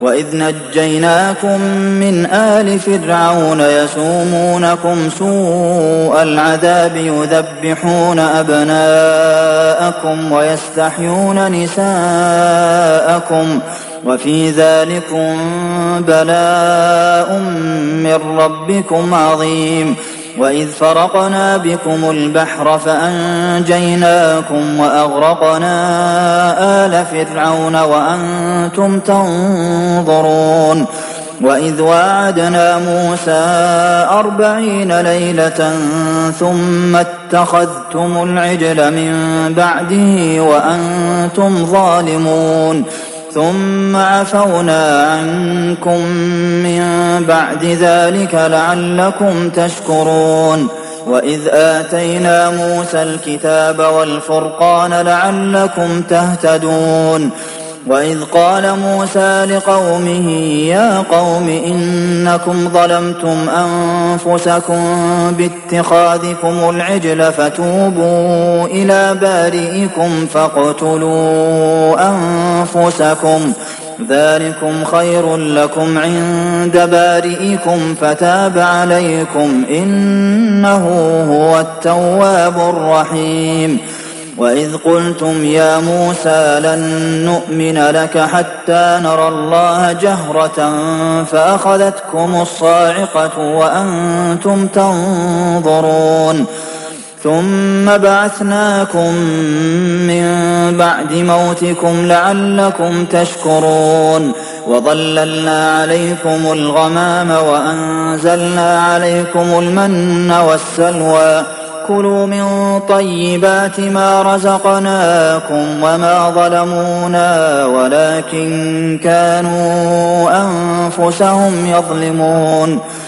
وإذ نجيناكم من آل فرعون يسومونكم سوء العذاب يذبحون أبناءكم ويستحيون نساءكم وفي ذلكم بلاء من ربكم عظيم وإذ فرقنا بكم البحر فأنجيناكم وأغرقنا آل فرعون وأنتم تنظرون وإذ واعدنا موسى 40 ليلة ثم اتخذتم العجل من بعده وأنتم ظالمون ثم عفونا عنكم من بعد ذلك لعلكم تشكرون وإذ آتينا موسى الكتاب والفرقان لعلكم تهتدون وإذ قال موسى لقومه يا قوم إنكم ظلمتم أنفسكم باتخاذكم العجل فتوبوا إلى بارئكم فاقتلوا أنفسكم ذلكم خير لكم عند بارئكم فتاب عليكم إنه هو التواب الرحيم وإذ قلتم يا موسى لن نؤمن لك حتى نرى الله جهرة فأخذتكم الصاعقة وأنتم تنظرون ثم بعثناكم من بعد موتكم لعلكم تشكرون وظللنا عليكم الغمام وأنزلنا عليكم المن والسلوى كلوا من طيبات ما رزقناكم وما ظلمونا ولكن كانوا أنفسهم يظلمون